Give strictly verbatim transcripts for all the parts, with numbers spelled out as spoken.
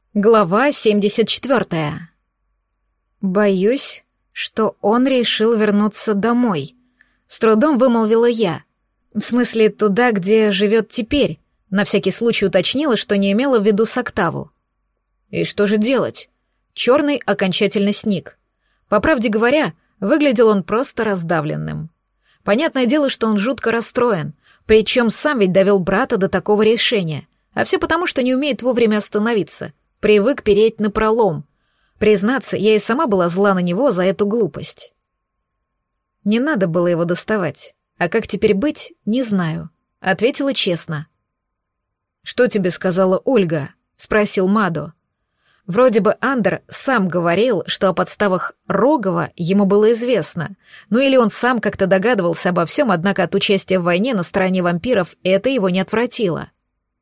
Глава семьдесят четвёртая. Боюсь, что он решил вернуться домой. С трудом вымолвила я. В смысле, туда, где живет теперь. На всякий случай уточнила, что не имела в виду Соктаву. И что же делать? Черный окончательно сник. По правде говоря, выглядел он просто раздавленным. Понятное дело, что он жутко расстроен, причем сам ведь довел брата до такого решения. А все потому, что не умеет вовремя остановиться. Привык переть напролом. Признаться, я и сама была зла на него за эту глупость. Не надо было его доставать. А как теперь быть, не знаю. Ответила честно. «Что тебе сказала Ольга?» — спросил Мадо. Вроде бы Андер сам говорил, что о подставах Рогова ему было известно. Ну или он сам как-то догадывался обо всем, однако от участия в войне на стороне вампиров это его не отвратило.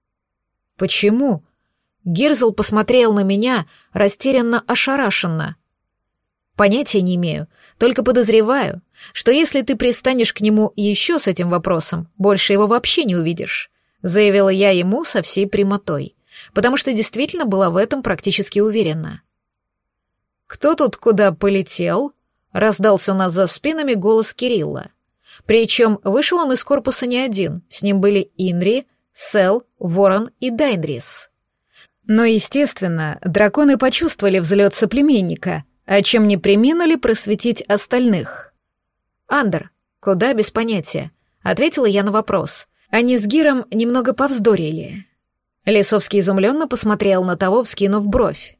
«Почему?» Гирзл посмотрел на меня, растерянно ошарашенно. «Понятия не имею, только подозреваю, что если ты пристанешь к нему еще с этим вопросом, больше его вообще не увидишь», заявила я ему со всей прямотой, потому что действительно была в этом практически уверена. «Кто тут куда полетел?» — раздался у нас за спинами голос Кирилла. Причем вышел он из корпуса не один, с ним были Инри, Сел, Ворон и Дайнрис. Но, естественно, драконы почувствовали взлет соплеменника, о чем не преминули просветить остальных. «Андер, куда без понятия?» — ответила я на вопрос. Они с Гиром немного повздорили. Лесовский изумленно посмотрел на того, вскинув бровь.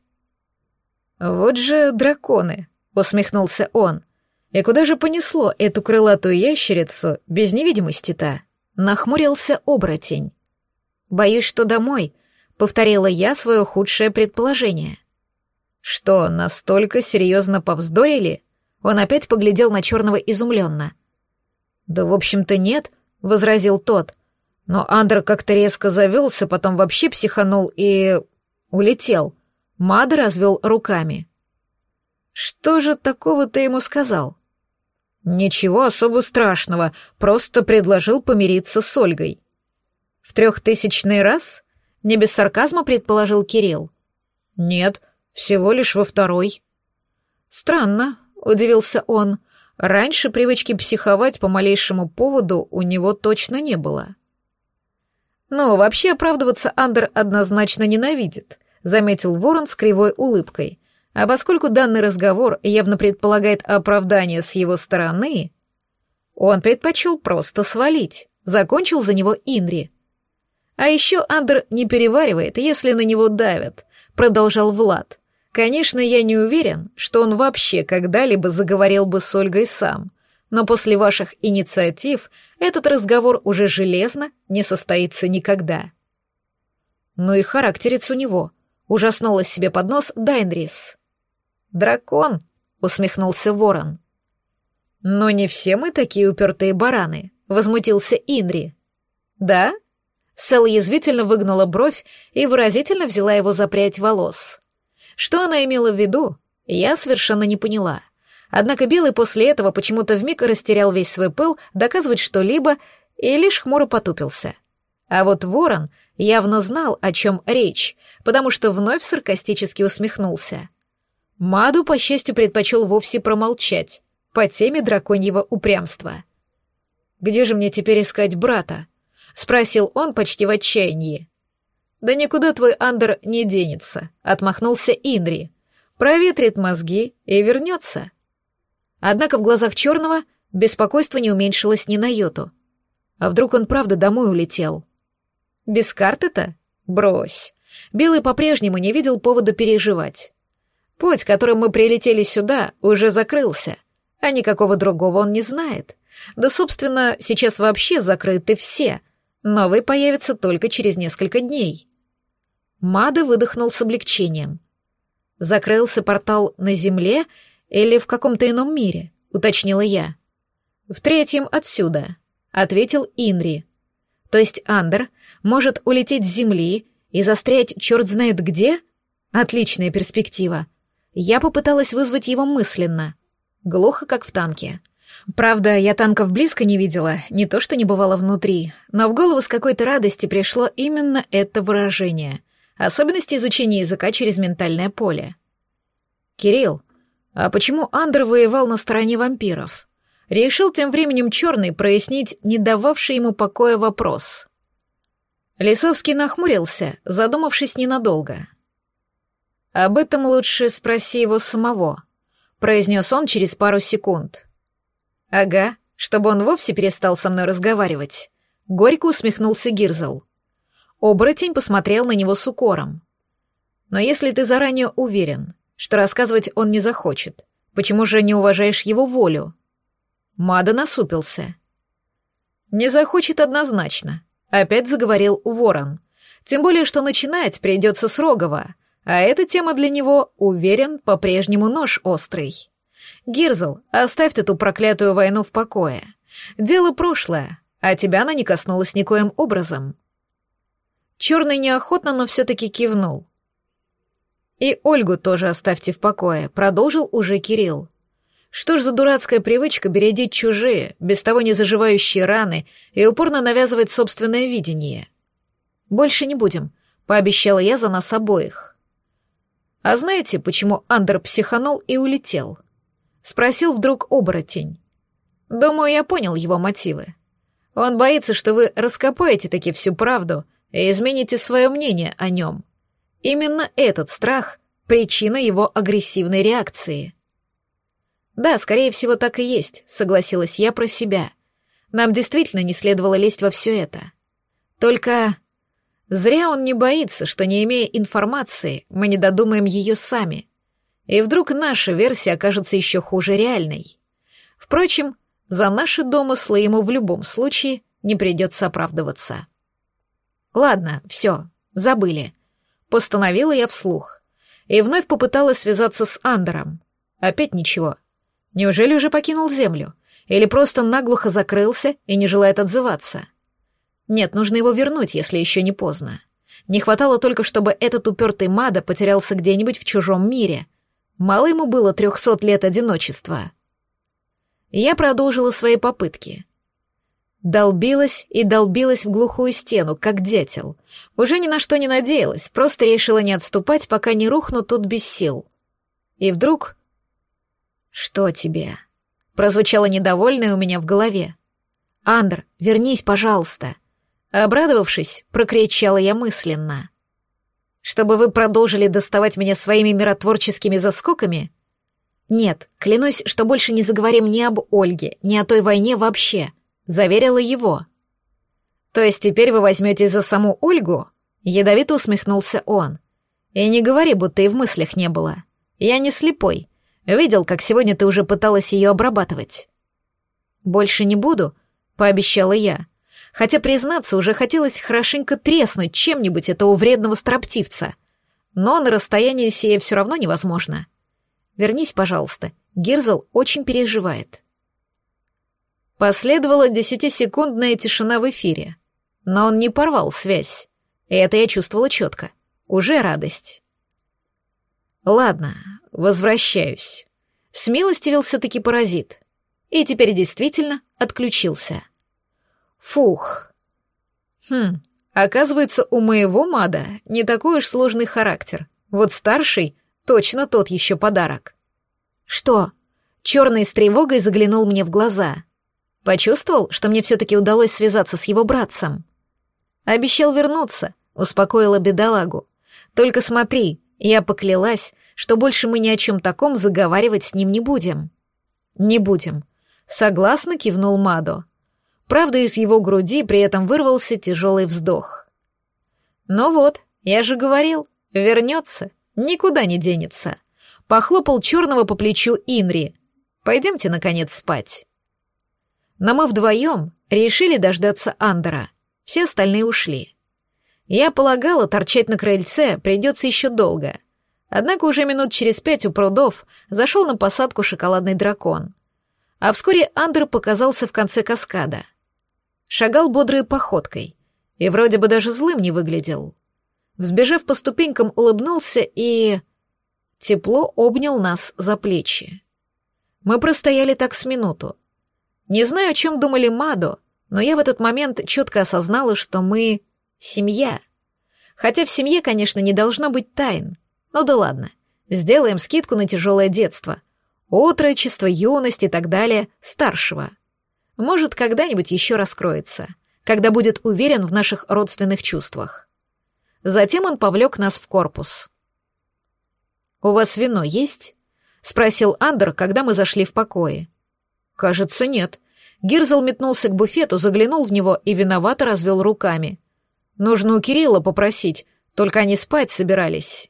«Вот же драконы!» — усмехнулся он. «И куда же понесло эту крылатую ящерицу без невидимости-то?» — нахмурился оборотень. «Боюсь, что домой», — повторила я свое худшее предположение. «Что, настолько серьезно повздорили?» Он опять поглядел на черного изумленно. «Да, в общем-то, нет», — возразил тот. «Но Андер как-то резко завелся, потом вообще психанул и... улетел». Мадо развел руками. «Что же такого ты ему сказал?» «Ничего особо страшного, просто предложил помириться с Ольгой». «В трехтысячный раз?» — не без сарказма предположил Кирилл. «Нет, всего лишь во второй». «Странно», — удивился он. «Раньше привычки психовать по малейшему поводу у него точно не было». «Ну, вообще оправдываться Андер однозначно ненавидит», — заметил Ворон с кривой улыбкой. «А поскольку данный разговор явно предполагает оправдание с его стороны, он предпочел просто свалить», — закончил за него Инри. «А еще Андер не переваривает, если на него давят», — продолжал Влад. «Конечно, я не уверен, что он вообще когда-либо заговорил бы с Ольгой сам, но после ваших инициатив этот разговор уже железно не состоится никогда». «Ну и характерец у него», — ужаснулась себе под нос Дайнрис. «Дракон», — усмехнулся Ворон. «Но не все мы такие упертые бараны», — возмутился Инри. «Да?» Сэл язвительно выгнула бровь и выразительно взяла его за прядь волос. Что она имела в виду, я совершенно не поняла. Однако Белый после этого почему-то вмиг растерял весь свой пыл доказывать что-либо и лишь хмуро потупился. А вот Ворон явно знал, о чем речь, потому что вновь саркастически усмехнулся. Маду, по счастью, предпочел вовсе промолчать по теме драконьего упрямства. «Где же мне теперь искать брата?» — спросил он почти в отчаянии. «Да никуда твой Андер не денется», — отмахнулся Инри. «Проветрит мозги и вернется». Однако в глазах черного беспокойство не уменьшилось ни на йоту. А вдруг он правда домой улетел? Без карты-то? Брось. Белый по-прежнему не видел повода переживать. Путь, которым мы прилетели сюда, уже закрылся, а никакого другого он не знает. Да, собственно, сейчас вообще закрыты все. Новый появится только через несколько дней. Мадо выдохнул с облегчением. «Закрылся портал на Земле или в каком-то ином мире?» — уточнила я. «В третьем отсюда», — ответил Инри. «То есть Андер может улететь с Земли и застрять черт знает где? Отличная перспектива. Я попыталась вызвать его мысленно. Глухо, как в танке. Правда, я танков близко не видела, не то что не бывало внутри, но в голову с какой-то радости пришло именно это выражение. особенности изучения языка через ментальное поле. «Кирилл, а почему Андер воевал на стороне вампиров?» Решил тем временем Черный прояснить не дававший ему покоя вопрос. Лисовский нахмурился, задумавшись ненадолго. «Об этом лучше спроси его самого», — произнес он через пару секунд. «Ага, чтобы он вовсе перестал со мной разговаривать», — горько усмехнулся Гирзл. Оборотень посмотрел на него с укором. «Но если ты заранее уверен, что рассказывать он не захочет, почему же не уважаешь его волю?» Мада насупился. «Не захочет однозначно», — опять заговорил Ворон. «Тем более, что начинать придется с Рогова, а эта тема для него, уверен, по-прежнему нож острый. Гирзл, оставь ты ту проклятую войну в покое. Дело прошлое, а тебя она не коснулась никоим образом». Черный неохотно, но все-таки кивнул. «И Ольгу тоже оставьте в покое», — продолжил уже Кирилл. «Что ж за дурацкая привычка бередить чужие, без того не заживающие раны и упорно навязывать собственное видение?» «Больше не будем», — пообещала я за нас обоих. «А знаете, почему Андер психанул и улетел?» — спросил вдруг оборотень. «Думаю, я понял его мотивы. Он боится, что вы раскопаете таки всю правду и измените свое мнение о нем. Именно этот страх — причина его агрессивной реакции». «Да, скорее всего, так и есть», — согласилась я про себя. «Нам действительно не следовало лезть во все это. Только зря он не боится, что, не имея информации, мы не додумаем ее сами. И вдруг наша версия окажется еще хуже реальной. Впрочем, за наши домыслы ему в любом случае не придется оправдываться». «Ладно, все, забыли», — постановила я вслух. И вновь попыталась связаться с Андером. Опять ничего. Неужели уже покинул Землю? Или просто наглухо закрылся и не желает отзываться? Нет, нужно его вернуть, если еще не поздно. Не хватало только, чтобы этот упертый Мада потерялся где-нибудь в чужом мире. Мало ему было трехсот лет одиночества. Я продолжила свои попытки. Долбилась и долбилась в глухую стену, как дятел. Уже ни на что не надеялась, просто решила не отступать, пока не рухну тут без сил. И вдруг... «Что тебе?» — прозвучало недовольное у меня в голове. «Андер, вернись, пожалуйста!» Обрадовавшись, прокричала я мысленно. «Чтобы вы продолжили доставать меня своими миротворческими заскоками?» «Нет, клянусь, что больше не заговорим ни об Ольге, ни о той войне вообще», — заверила его. «То есть теперь вы возьметесь за саму Ольгу?» — ядовито усмехнулся он. «И не говори, будто и в мыслях не было. Я не слепой. Видел, как сегодня ты уже пыталась ее обрабатывать». «Больше не буду», — пообещала я. Хотя, признаться, уже хотелось хорошенько треснуть чем-нибудь этого вредного строптивца. Но на расстоянии сие все равно невозможно. «Вернись, пожалуйста, Гирзл очень переживает». Последовала десятисекундная тишина в эфире. Но он не порвал связь. И это я чувствовала четко. Уже радость. «Ладно, возвращаюсь». Смилостивился-таки паразит. И теперь действительно отключился. Фух. Хм, оказывается, у моего Мада не такой уж сложный характер. Вот старший точно тот еще подарок. «Что?» Черный с тревогой заглянул мне в глаза. Почувствовал, что мне все-таки удалось связаться с его братцем. «Обещал вернуться», — успокоила бедолагу. «Только смотри, я поклялась, что больше мы ни о чем таком заговаривать с ним не будем». «Не будем», — согласно кивнул Мадо. Правда, из его груди при этом вырвался тяжелый вздох. «Ну вот, я же говорил, вернется, никуда не денется», — похлопал черного по плечу Инри. «Пойдемте, наконец, спать». Но мы вдвоем решили дождаться Андера. Все остальные ушли. Я полагала, торчать на крыльце придется еще долго. Однако уже минут через пять у прудов зашел на посадку шоколадный дракон. А вскоре Андер показался в конце каскада. Шагал бодрой походкой и вроде бы даже злым не выглядел. Взбежав по ступенькам, улыбнулся и... тепло обнял нас за плечи. Мы простояли так с минуту. Не знаю, о чем думали Мадо, но я в этот момент четко осознала, что мы — семья. Хотя в семье, конечно, не должно быть тайн. Ну да ладно, сделаем скидку на тяжелое детство, отрочество, юность и так далее старшего. Может, когда-нибудь еще раскроется, когда будет уверен в наших родственных чувствах. Затем он повлек нас в корпус. «У вас вино есть?» — спросил Андер, когда мы зашли в покои. «Кажется, нет». Гирзл метнулся к буфету, заглянул в него и виновато развел руками. «Нужно у Кирилла попросить, только они спать собирались».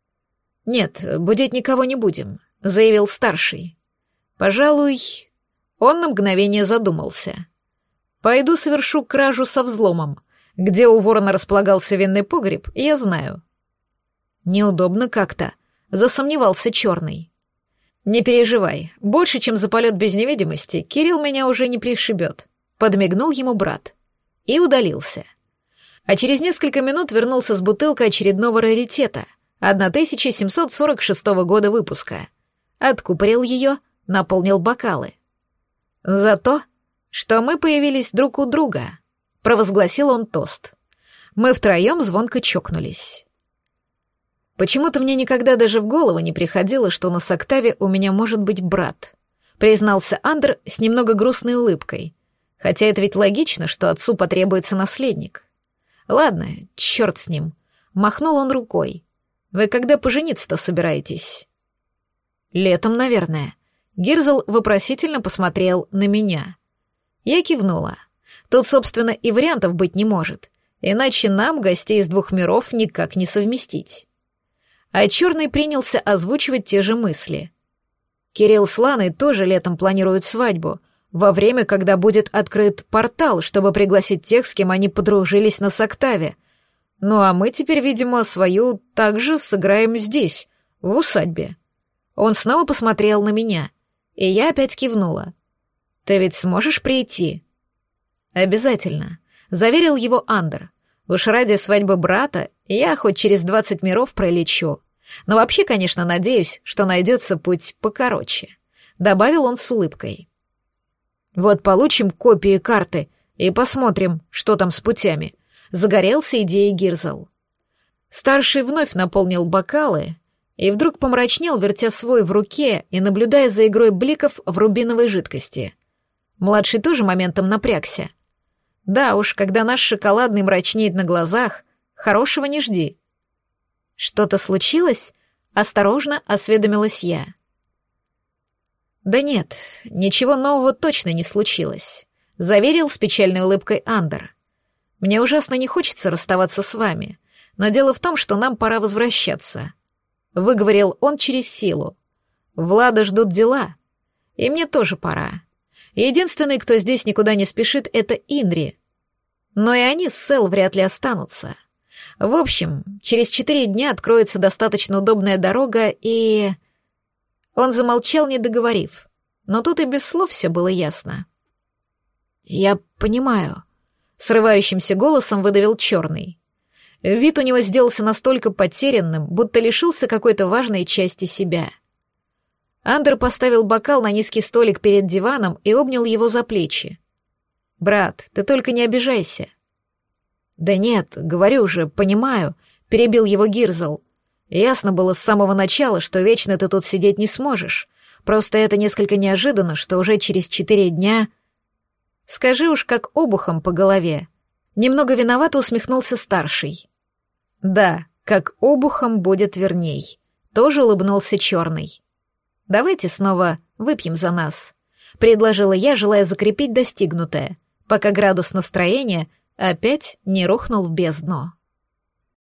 «Нет, будить никого не будем», — заявил старший. «Пожалуй...» Он на мгновение задумался. «Пойду совершу кражу со взломом. Где у ворона располагался винный погреб, я знаю». «Неудобно как-то», — засомневался черный. «Не переживай, больше, чем за полет без невидимости, Кирилл меня уже не пришибет», — подмигнул ему брат. И удалился. А через несколько минут вернулся с бутылкой очередного раритета, тысяча семьсот сорок шестого года выпуска. Откупорил ее, наполнил бокалы. «За то, что мы появились друг у друга», — провозгласил он тост. Мы втроем звонко чокнулись. «Почему-то мне никогда даже в голову не приходило, что на Соктаве у меня может быть брат», — признался Андер с немного грустной улыбкой. «Хотя это ведь логично, что отцу потребуется наследник». «Ладно, черт с ним», — махнул он рукой. «Вы когда пожениться-то собираетесь?» «Летом, наверное». Гирзл вопросительно посмотрел на меня. Я кивнула. Тут, собственно, и вариантов быть не может, иначе нам, гостей из двух миров, никак не совместить. А черный принялся озвучивать те же мысли. Кирилл с Ланой тоже летом планируют свадьбу, во время, когда будет открыт портал, чтобы пригласить тех, с кем они подружились на Соктаве. Ну а мы теперь, видимо, свою также сыграем здесь, в усадьбе. Он снова посмотрел на меня, и я опять кивнула. «Ты ведь сможешь прийти?» «Обязательно», — заверил его Андер. «Уж ради свадьбы брата я хоть через двадцать миров пролечу. Но вообще, конечно, надеюсь, что найдется путь покороче», — добавил он с улыбкой. «Вот получим копии карты и посмотрим, что там с путями», — загорелся идеей Гирзл. Старший вновь наполнил бокалы и вдруг помрачнел, вертя свой в руке и наблюдая за игрой бликов в рубиновой жидкости. Младший тоже моментом напрягся. Да уж, когда наш шоколадный мрачнеет на глазах, хорошего не жди. «Что-то случилось?» — осторожно осведомилась я. «Да нет, ничего нового точно не случилось», — заверил с печальной улыбкой Андер. «Мне ужасно не хочется расставаться с вами, но дело в том, что нам пора возвращаться», — выговорил он через силу. «Влада ждут дела, и мне тоже пора. Единственный, кто здесь никуда не спешит, — это Инри. Но и они с Сэл вряд ли останутся. В общем, через четыре дня откроется достаточно удобная дорога, и...» Он замолчал, не договорив, но тут и без слов все было ясно. «Я понимаю», — срывающимся голосом выдавил черный. Вид у него сделался настолько потерянным, будто лишился какой-то важной части себя. Андер поставил бокал на низкий столик перед диваном и обнял его за плечи. «Брат, ты только не обижайся». «Да нет, говорю же, понимаю», — перебил его Гирзл. «Ясно было с самого начала, что вечно ты тут сидеть не сможешь. Просто это несколько неожиданно, что уже через четыре дня...» «Скажи уж, как обухом по голове». Немного виновато усмехнулся старший. «Да, как обухом будет верней», — тоже улыбнулся черный. «Давайте снова выпьем за нас», — предложила я, желая закрепить достигнутое, пока градус настроения опять не рухнул в бездну.